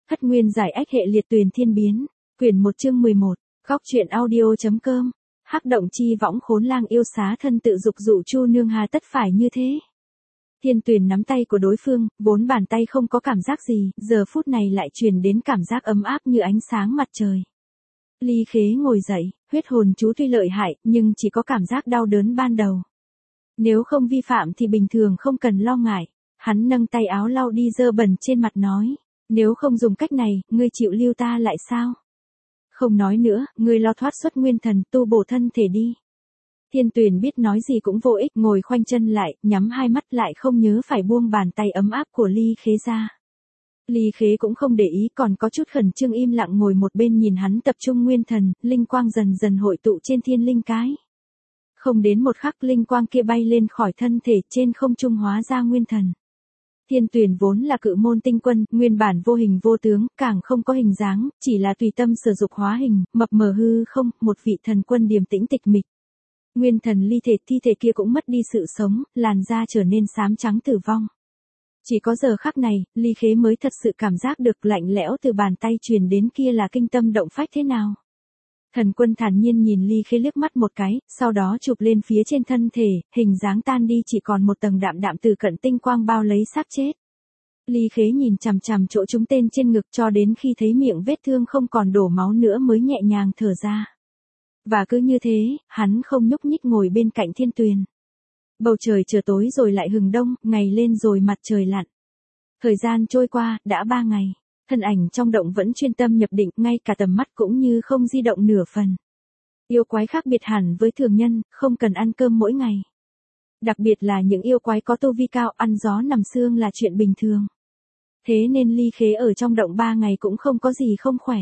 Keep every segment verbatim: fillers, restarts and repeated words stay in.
Hất nguyên giải ách hệ liệt tuyền thiên biến. Quyển một chương mười một. Góc truyện audio.com. Hắc động chi võng khốn lang yêu xá thân tự dục dụ chu nương hà tất phải như thế. Thiên Tuyền nắm tay của đối phương, vốn bàn tay không có cảm giác gì, giờ phút này lại truyền đến cảm giác ấm áp như ánh sáng mặt trời. Ly Khế ngồi dậy, huyết hồn chú tuy lợi hại, nhưng chỉ có cảm giác đau đớn ban đầu. Nếu không vi phạm thì bình thường không cần lo ngại. Hắn nâng tay áo lau đi dơ bẩn trên mặt nói, nếu không dùng cách này, ngươi chịu lưu ta lại sao? Không nói nữa, ngươi lo thoát xuất nguyên thần, tu bổ thân thể đi. Thiên Tuyền biết nói gì cũng vô ích, ngồi khoanh chân lại, nhắm hai mắt lại không nhớ phải buông bàn tay ấm áp của Ly Khế ra. Ly Khế cũng không để ý, còn có chút khẩn trương im lặng ngồi một bên nhìn hắn tập trung nguyên thần, linh quang dần dần hội tụ trên thiên linh cái. Không đến một khắc linh quang kia bay lên khỏi thân thể trên không trung hóa ra nguyên thần. Thiên Tuyền vốn là cự môn tinh quân, nguyên bản vô hình vô tướng, càng không có hình dáng, chỉ là tùy tâm sử dụng hóa hình, mập mờ hư không, một vị thần quân điềm tĩnh tịch mịch. Nguyên thần ly thể thi thể kia cũng mất đi sự sống, làn da trở nên xám trắng tử vong. Chỉ có giờ khắc này, Ly Khế mới thật sự cảm giác được lạnh lẽo từ bàn tay truyền đến kia là kinh tâm động phách thế nào. Thần quân thản nhiên nhìn Ly Khế liếc mắt một cái, sau đó chụp lên phía trên thân thể, hình dáng tan đi chỉ còn một tầng đạm đạm từ cận tinh quang bao lấy xác chết. Ly Khế nhìn chằm chằm chỗ trúng tên trên ngực cho đến khi thấy miệng vết thương không còn đổ máu nữa mới nhẹ nhàng thở ra. Và cứ như thế, hắn không nhúc nhích ngồi bên cạnh Thiên Tuyền. Bầu trời trở tối rồi lại hừng đông, ngày lên rồi mặt trời lặn. Thời gian trôi qua, đã ba ngày. Thân ảnh trong động vẫn chuyên tâm nhập định, ngay cả tầm mắt cũng như không di động nửa phần. Yêu quái khác biệt hẳn với thường nhân, không cần ăn cơm mỗi ngày. Đặc biệt là những yêu quái có tu vi cao, ăn gió nằm sương là chuyện bình thường. Thế nên Ly Khế ở trong động ba ngày cũng không có gì không khỏe.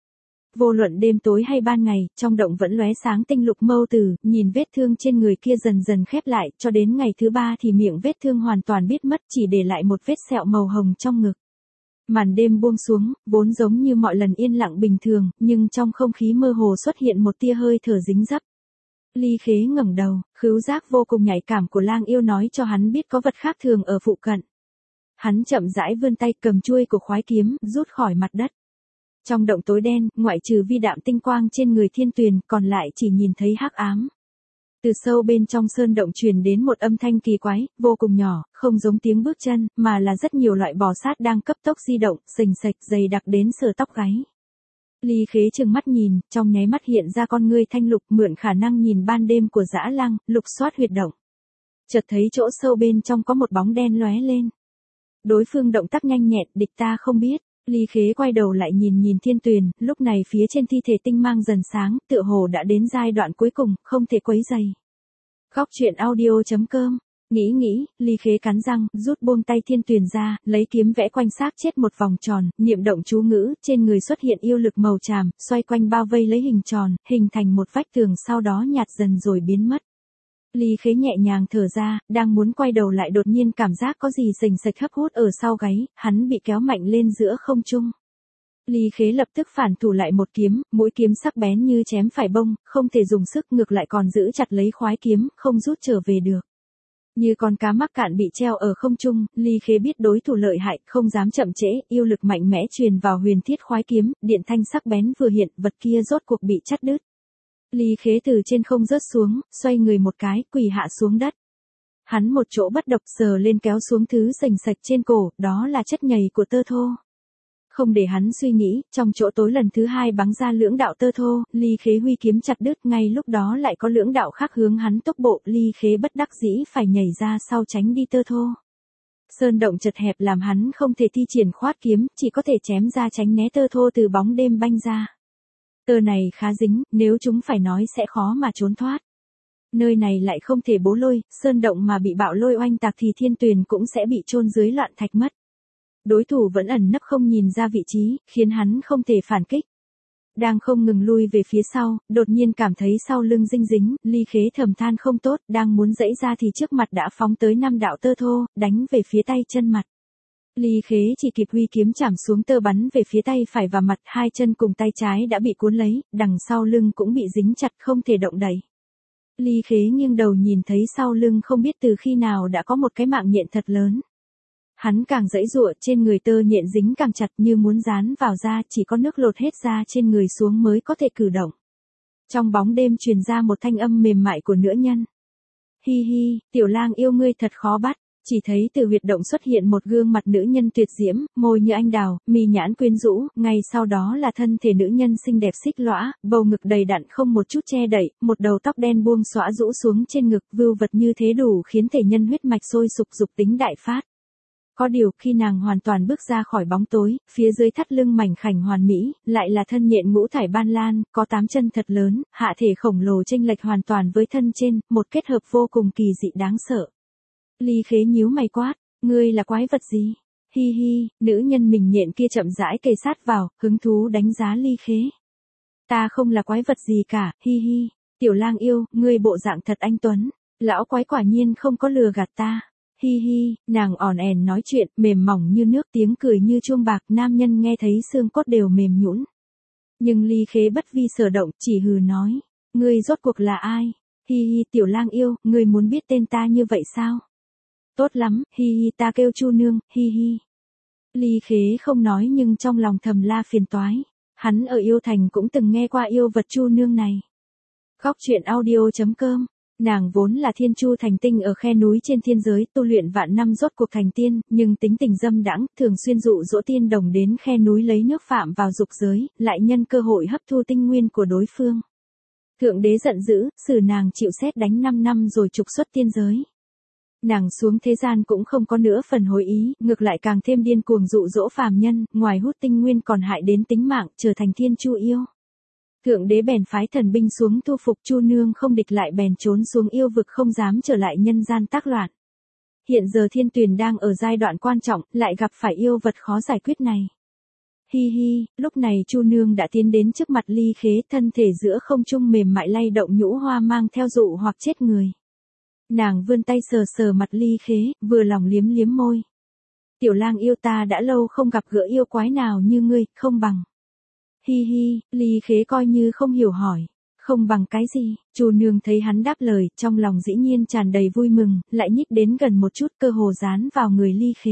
Vô luận đêm tối hay ban ngày, trong động vẫn lóe sáng tinh lục mâu tử, nhìn vết thương trên người kia dần dần khép lại, cho đến ngày thứ ba thì miệng vết thương hoàn toàn biết mất, chỉ để lại một vết sẹo màu hồng trong ngực. Màn đêm buông xuống, vốn giống như mọi lần yên lặng bình thường, nhưng trong không khí mơ hồ xuất hiện một tia hơi thở dính dấp. Ly Khế ngẩng đầu, khứu giác vô cùng nhạy cảm của lang yêu nói cho hắn biết có vật khác thường ở phụ cận. Hắn chậm rãi vươn tay cầm chuôi của khoái kiếm, rút khỏi mặt đất. Trong động tối đen, ngoại trừ vi đạm tinh quang trên người Thiên Tuyền, còn lại chỉ nhìn thấy hắc ám. Từ sâu bên trong sơn động truyền đến một âm thanh kỳ quái, vô cùng nhỏ, không giống tiếng bước chân, mà là rất nhiều loại bò sát đang cấp tốc di động, sình sạch dày đặc đến sờ tóc gáy. Ly Khế trừng mắt nhìn, trong nháy mắt hiện ra con ngươi thanh lục, mượn khả năng nhìn ban đêm của dã lang, lục soát huyệt động. Chợt thấy chỗ sâu bên trong có một bóng đen lóe lên. Đối phương động tác nhanh nhẹn, địch ta không biết. Ly Khế quay đầu lại nhìn nhìn Thiên Tuyền, lúc này phía trên thi thể tinh mang dần sáng, tựa hồ đã đến giai đoạn cuối cùng, không thể quấy dày. Góc truyện audio.com. Nghĩ nghĩ, Ly Khế cắn răng, rút buông tay Thiên Tuyền ra, lấy kiếm vẽ quanh xác chết một vòng tròn, niệm động chú ngữ, trên người xuất hiện yêu lực màu tràm, xoay quanh bao vây lấy hình tròn, hình thành một vách tường sau đó nhạt dần rồi biến mất. Ly Khế nhẹ nhàng thở ra, đang muốn quay đầu lại đột nhiên cảm giác có gì sình sạch hấp hút ở sau gáy, hắn bị kéo mạnh lên giữa không trung. Ly Khế lập tức phản thủ lại một kiếm, mũi kiếm sắc bén như chém phải bông, không thể dùng sức ngược lại còn giữ chặt lấy khoái kiếm, không rút trở về được. Như con cá mắc cạn bị treo ở không trung, Ly Khế biết đối thủ lợi hại, không dám chậm trễ, yêu lực mạnh mẽ truyền vào huyền thiết khoái kiếm, điện thanh sắc bén vừa hiện, vật kia rốt cuộc bị chắt đứt. Ly Khế từ trên không rớt xuống, xoay người một cái, quỳ hạ xuống đất. Hắn một chỗ bất độc sờ lên kéo xuống thứ sình sạch trên cổ, đó là chất nhầy của tơ thô. Không để hắn suy nghĩ, trong chỗ tối lần thứ hai bắn ra lưỡng đạo tơ thô, Ly Khế huy kiếm chặt đứt, ngay lúc đó lại có lưỡng đạo khác hướng hắn tốc bộ, Ly Khế bất đắc dĩ phải nhảy ra sau tránh đi tơ thô. Sơn động chật hẹp làm hắn không thể thi triển khoát kiếm, chỉ có thể chém ra tránh né tơ thô từ bóng đêm banh ra. Tơ này khá dính, nếu chúng phải nói sẽ khó mà trốn thoát. Nơi này lại không thể bố lôi, sơn động mà bị bạo lôi oanh tạc thì Thiên Tuyền cũng sẽ bị chôn dưới loạn thạch mất. Đối thủ vẫn ẩn nấp không nhìn ra vị trí, khiến hắn không thể phản kích. Đang không ngừng lui về phía sau, đột nhiên cảm thấy sau lưng dinh dính, Ly Khế thầm than không tốt, đang muốn dãy ra thì trước mặt đã phóng tới năm đạo tơ thô, đánh về phía tay chân mặt. Ly Khế chỉ kịp huy kiếm chảm xuống tơ bắn về phía tay phải và mặt, hai chân cùng tay trái đã bị cuốn lấy, đằng sau lưng cũng bị dính chặt không thể động đậy. Ly Khế nghiêng đầu nhìn thấy sau lưng không biết từ khi nào đã có một cái mạng nhện thật lớn. Hắn càng giãy giụa, trên người tơ nhện dính càng chặt như muốn dán vào da, chỉ có nước lột hết da trên người xuống mới có thể cử động. Trong bóng đêm truyền ra một thanh âm mềm mại của nữ nhân. Hi hi, tiểu lang yêu ngươi thật khó bắt. Chỉ thấy từ huyệt động xuất hiện một gương mặt nữ nhân tuyệt diễm, môi như anh đào, mi nhãn quyến rũ, ngay sau đó là thân thể nữ nhân xinh đẹp xích lõa, bầu ngực đầy đặn không một chút che đậy, một đầu tóc đen buông xõa rũ xuống trên ngực, vưu vật như thế đủ khiến thể nhân huyết mạch sôi sục dục tính đại phát. Có điều khi nàng hoàn toàn bước ra khỏi bóng tối, phía dưới thắt lưng mảnh khảnh hoàn mỹ, lại là thân nhện ngũ thải ban lan, có tám chân thật lớn, hạ thể khổng lồ chênh lệch hoàn toàn với thân trên, một kết hợp vô cùng kỳ dị đáng sợ. Ly Khế nhíu mày quát, ngươi là quái vật gì? Hi hi, nữ nhân mình nhện kia chậm rãi kề sát vào, hứng thú đánh giá Ly Khế. Ta không là quái vật gì cả, hi hi, tiểu lang yêu, ngươi bộ dạng thật anh tuấn, lão quái quả nhiên không có lừa gạt ta. Hi hi, nàng ỏn ẻn nói chuyện, mềm mỏng như nước, tiếng cười như chuông bạc, nam nhân nghe thấy xương cốt đều mềm nhũn. Nhưng Ly Khế bất vi sở động, chỉ hừ nói, ngươi rốt cuộc là ai? Hi hi, tiểu lang yêu, ngươi muốn biết tên ta như vậy sao? Tốt lắm, hi hi, ta kêu Chu nương, hi hi. Ly Khế không nói nhưng trong lòng thầm la phiền toái. Hắn ở Yêu Thành cũng từng nghe qua yêu vật Chu nương này. Góc truyện audio chấm com. Nàng vốn là thiên chu thành tinh ở khe núi trên thiên giới, tu luyện vạn năm rốt cuộc thành tiên, nhưng tính tình dâm đãng, thường xuyên dụ dỗ tiên đồng đến khe núi lấy nước phạm vào dục giới, lại nhân cơ hội hấp thu tinh nguyên của đối phương. Thượng đế giận dữ, xử nàng chịu sét đánh năm năm rồi trục xuất tiên giới. Nàng xuống thế gian cũng không có nữa phần hối ý, ngược lại càng thêm điên cuồng dụ dỗ phàm nhân, ngoài hút tinh nguyên còn hại đến tính mạng, trở thành thiên chu yêu. Thượng đế bèn phái thần binh xuống thu phục Chu nương, không địch lại bèn trốn xuống yêu vực, không dám trở lại nhân gian tác loạn. Hiện giờ Thiên Tuyền đang ở giai đoạn quan trọng, lại gặp phải yêu vật khó giải quyết này. Hi hi, lúc này Chu nương đã tiến đến trước mặt Ly Khế, thân thể giữa không trung mềm mại lay động nhũ hoa mang theo dụ hoặc chết người. Nàng vươn tay sờ sờ mặt Ly Khế, vừa lòng liếm liếm môi. Tiểu lang yêu, ta đã lâu không gặp gỡ yêu quái nào như ngươi, không bằng. Hi hi, Ly Khế coi như không hiểu hỏi. Không bằng cái gì? Chu nương thấy hắn đáp lời, trong lòng dĩ nhiên tràn đầy vui mừng, lại nhích đến gần một chút, cơ hồ dán vào người Ly Khế.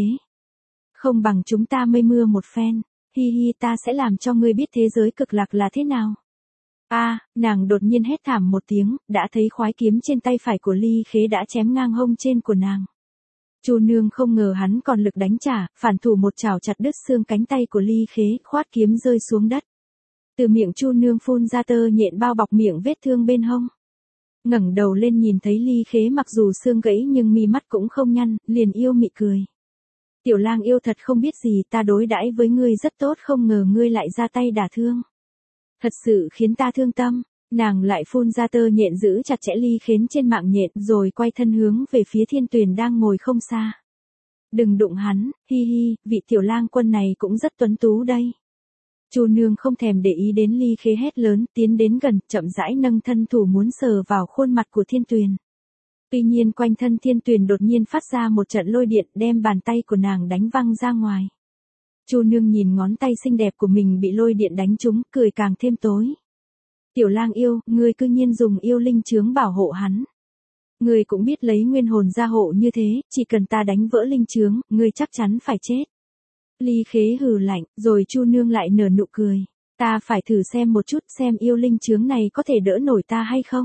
Không bằng chúng ta mây mưa một phen. Hi hi, ta sẽ làm cho ngươi biết thế giới cực lạc là thế nào. A, à, nàng đột nhiên hét thảm một tiếng, đã thấy khoái kiếm trên tay phải của Ly Khế đã chém ngang hông trên của nàng. Chu nương không ngờ hắn còn lực đánh trả, phản thủ một chảo chặt đứt xương cánh tay của Ly Khế, khoát kiếm rơi xuống đất. Từ miệng Chu nương phun ra tơ nhện bao bọc miệng vết thương bên hông. Ngẩng đầu lên nhìn thấy Ly Khế mặc dù xương gãy nhưng mi mắt cũng không nhăn, liền yêu mị cười. Tiểu lang yêu, thật không biết gì, ta đối đãi với ngươi rất tốt, không ngờ ngươi lại ra tay đả thương. Thật sự khiến ta thương tâm. Nàng lại phun ra tơ nhện giữ chặt chẽ Ly Khế trên mạng nhện, rồi quay thân hướng về phía Thiên Tuyền đang ngồi không xa. Đừng đụng hắn, hi hi, vị tiểu lang quân này cũng rất tuấn tú đây. Chu nương không thèm để ý đến Ly Khế hét lớn, tiến đến gần, chậm rãi nâng thân thủ muốn sờ vào khuôn mặt của Thiên Tuyền. Tuy nhiên quanh thân Thiên Tuyền đột nhiên phát ra một trận lôi điện, đem bàn tay của nàng đánh văng ra ngoài. Chu nương nhìn ngón tay xinh đẹp của mình bị lôi điện đánh trúng, cười càng thêm tối. Tiểu lang yêu, ngươi cư nhiên dùng yêu linh chướng bảo hộ hắn. Ngươi cũng biết lấy nguyên hồn gia hộ như thế, chỉ cần ta đánh vỡ linh chướng, ngươi chắc chắn phải chết. Ly Khế hừ lạnh, rồi Chu nương lại nở nụ cười. Ta phải thử xem một chút xem yêu linh chướng này có thể đỡ nổi ta hay không.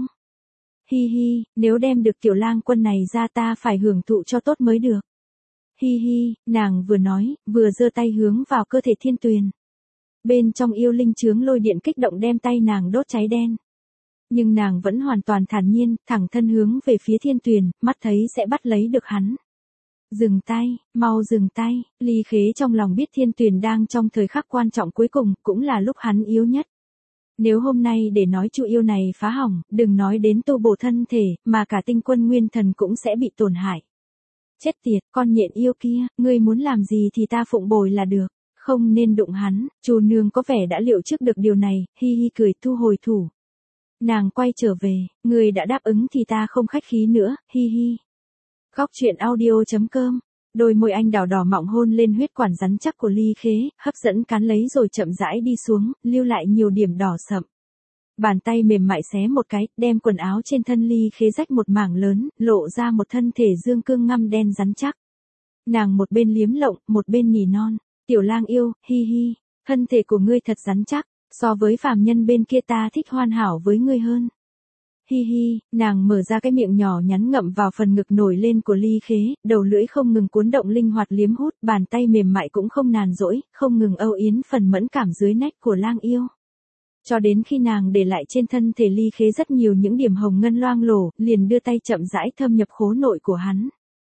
Hi hi, nếu đem được tiểu lang quân này ra ta phải hưởng thụ cho tốt mới được. Hi hi, nàng vừa nói, vừa giơ tay hướng vào cơ thể Thiên Tuyền. Bên trong yêu linh chướng lôi điện kích động đem tay nàng đốt cháy đen. Nhưng nàng vẫn hoàn toàn thản nhiên, thẳng thân hướng về phía Thiên Tuyền, mắt thấy sẽ bắt lấy được hắn. Dừng tay, mau dừng tay, Ly Khế trong lòng biết Thiên Tuyền đang trong thời khắc quan trọng cuối cùng, cũng là lúc hắn yếu nhất. Nếu hôm nay để nói Chu yêu này phá hỏng, đừng nói đến tu bổ thân thể, mà cả tinh quân nguyên thần cũng sẽ bị tổn hại. Chết tiệt, con nhện yêu kia, ngươi muốn làm gì thì ta phụng bồi là được, không nên đụng hắn. Chu nương có vẻ đã liệu trước được điều này, hi hi cười thu hồi thủ. Nàng quay trở về, ngươi đã đáp ứng thì ta không khách khí nữa, hi hi. Góc truyện audio chấm com. Đôi môi anh đào đỏ mọng hôn lên huyết quản rắn chắc của Ly Khế, hấp dẫn cán lấy rồi chậm rãi đi xuống, lưu lại nhiều điểm đỏ sậm. Bàn tay mềm mại xé một cái, đem quần áo trên thân Ly Khế rách một mảng lớn, lộ ra một thân thể dương cương ngăm đen rắn chắc. Nàng một bên liếm lộng, một bên nhỉ non, tiểu lang yêu, hi hi, thân thể của ngươi thật rắn chắc, so với phàm nhân bên kia ta thích hoàn hảo với ngươi hơn. Hi hi, nàng mở ra cái miệng nhỏ nhắn ngậm vào phần ngực nổi lên của Ly Khế, đầu lưỡi không ngừng cuốn động linh hoạt liếm hút, bàn tay mềm mại cũng không nàn dỗi, không ngừng âu yếm phần mẫn cảm dưới nách của lang yêu. Cho đến khi nàng để lại trên thân thể Ly Khế rất nhiều những điểm hồng ngân loang lổ, liền đưa tay chậm rãi thâm nhập khố nội của hắn.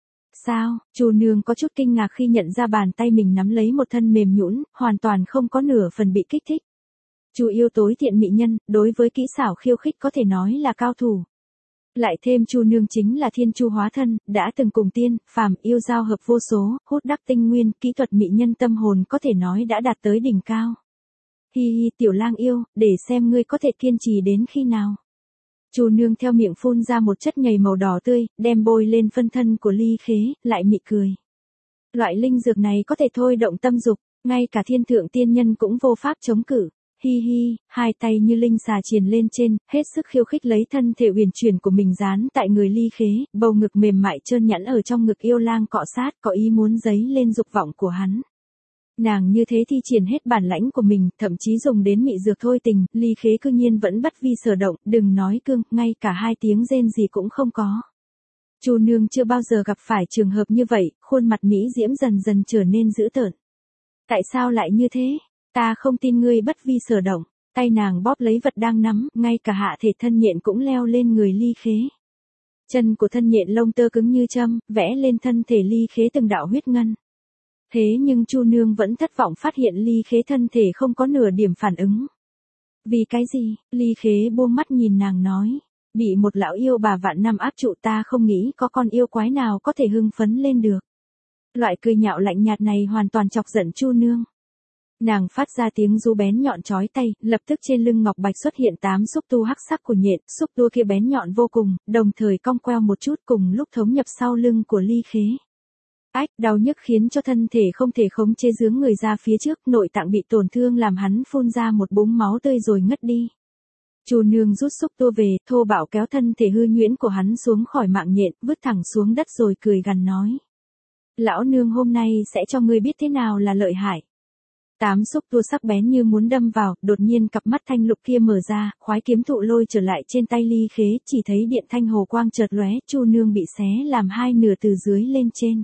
Sao? Chu nương có chút kinh ngạc khi nhận ra bàn tay mình nắm lấy một thân mềm nhũn, hoàn toàn không có nửa phần bị kích thích. Chu yêu tối thiện mỹ nhân, đối với kỹ xảo khiêu khích có thể nói là cao thủ. Lại thêm Chu nương chính là thiên chu hóa thân, đã từng cùng tiên, phàm yêu giao hợp vô số, hút đắc tinh nguyên, kỹ thuật mỹ nhân tâm hồn có thể nói đã đạt tới đỉnh cao. Hi hi tiểu lang yêu, để xem ngươi có thể kiên trì đến khi nào. Chu nương theo miệng phun ra một chất nhầy màu đỏ tươi, đem bôi lên phân thân của Ly Khế, lại mị cười. Loại linh dược này có thể thôi động tâm dục, ngay cả thiên thượng tiên nhân cũng vô pháp chống cự. Hi hi, hai tay như linh xà triền lên trên, hết sức khiêu khích lấy thân thể uyển chuyển của mình dán tại người Ly Khế, bầu ngực mềm mại trơn nhẵn ở trong ngực yêu lang cọ sát, có ý muốn dấy lên dục vọng của hắn. Nàng như thế thi triển hết bản lãnh của mình, thậm chí dùng đến mị dược thôi tình, Ly Khế cư nhiên vẫn bất vi sở động, đừng nói cương, ngay cả hai tiếng rên gì cũng không có. Chu nương chưa bao giờ gặp phải trường hợp như vậy, khuôn mặt mỹ diễm dần dần trở nên dữ tợn. Tại sao lại như thế? Ta không tin ngươi bất vi sở động. Tay nàng bóp lấy vật đang nắm, ngay cả hạ thể thân nhện cũng leo lên người Ly Khế. Chân của thân nhện lông tơ cứng như châm, vẽ lên thân thể Ly Khế từng đạo huyết ngân. Thế nhưng Chu nương vẫn thất vọng phát hiện Ly Khế thân thể không có nửa điểm phản ứng. Vì cái gì? Ly Khế buông mắt nhìn nàng nói. Bị một lão yêu bà vạn năm áp trụ, ta không nghĩ có con yêu quái nào có thể hưng phấn lên được. Loại cười nhạo lạnh nhạt này hoàn toàn chọc giận Chu nương. Nàng phát ra tiếng ru bén nhọn chói tay, lập tức trên lưng ngọc bạch xuất hiện tám xúc tu hắc sắc của nhện, xúc tu kia bén nhọn vô cùng, đồng thời cong queo một chút cùng lúc thống nhập sau lưng của Ly Khế. Ách, đau nhức khiến cho thân thể không thể khống chế dướng người ra phía trước, nội tạng bị tổn thương làm hắn phun ra một búng máu tươi rồi ngất đi. Chu nương rút xúc tu về, thô bạo kéo thân thể hư nhuyễn của hắn xuống khỏi mạng nhện, vứt thẳng xuống đất rồi cười gằn nói. Lão nương hôm nay sẽ cho ngươi biết thế nào là lợi hại. Tám xúc tua sắc bén như muốn đâm vào, đột nhiên cặp mắt thanh lục kia mở ra, khoái kiếm thụ lôi trở lại trên tay Ly Khế, chỉ thấy điện thanh hồ quang chợt lóe, Chu nương bị xé làm hai nửa từ dưới lên trên.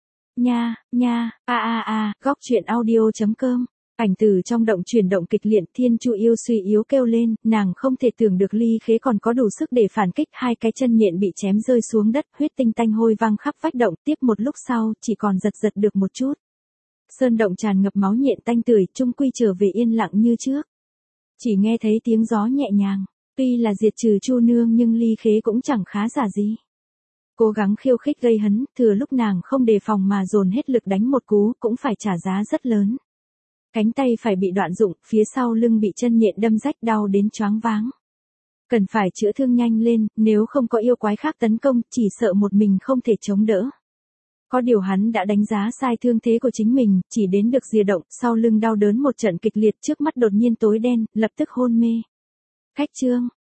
Nha, nha, a a a, góc truyện audio chấm com. Ảnh từ trong động chuyển động kịch liệt, thiên chu yêu suy yếu kêu lên, nàng không thể tưởng được Ly Khế còn có đủ sức để phản kích, hai cái chân nhện bị chém rơi xuống đất, huyết tinh tanh hôi văng khắp vách động, tiếp một lúc sau, chỉ còn giật giật được một chút. Sơn động tràn ngập máu nhện tanh tưởi, chung quy trở về yên lặng như trước. Chỉ nghe thấy tiếng gió nhẹ nhàng, tuy là diệt trừ Chu nương nhưng Ly Khế cũng chẳng khá giả gì. Cố gắng khiêu khích gây hấn, thừa lúc nàng không đề phòng mà dồn hết lực đánh một cú, cũng phải trả giá rất lớn. Cánh tay phải bị đoạn dụng, phía sau lưng bị chân nhện đâm rách đau đến choáng váng. Cần phải chữa thương nhanh lên, nếu không có yêu quái khác tấn công, chỉ sợ một mình không thể chống đỡ. Có điều hắn đã đánh giá sai thương thế của chính mình, chỉ đến được rìa động, sau lưng đau đớn một trận kịch liệt, trước mắt đột nhiên tối đen, lập tức hôn mê. Khách chương,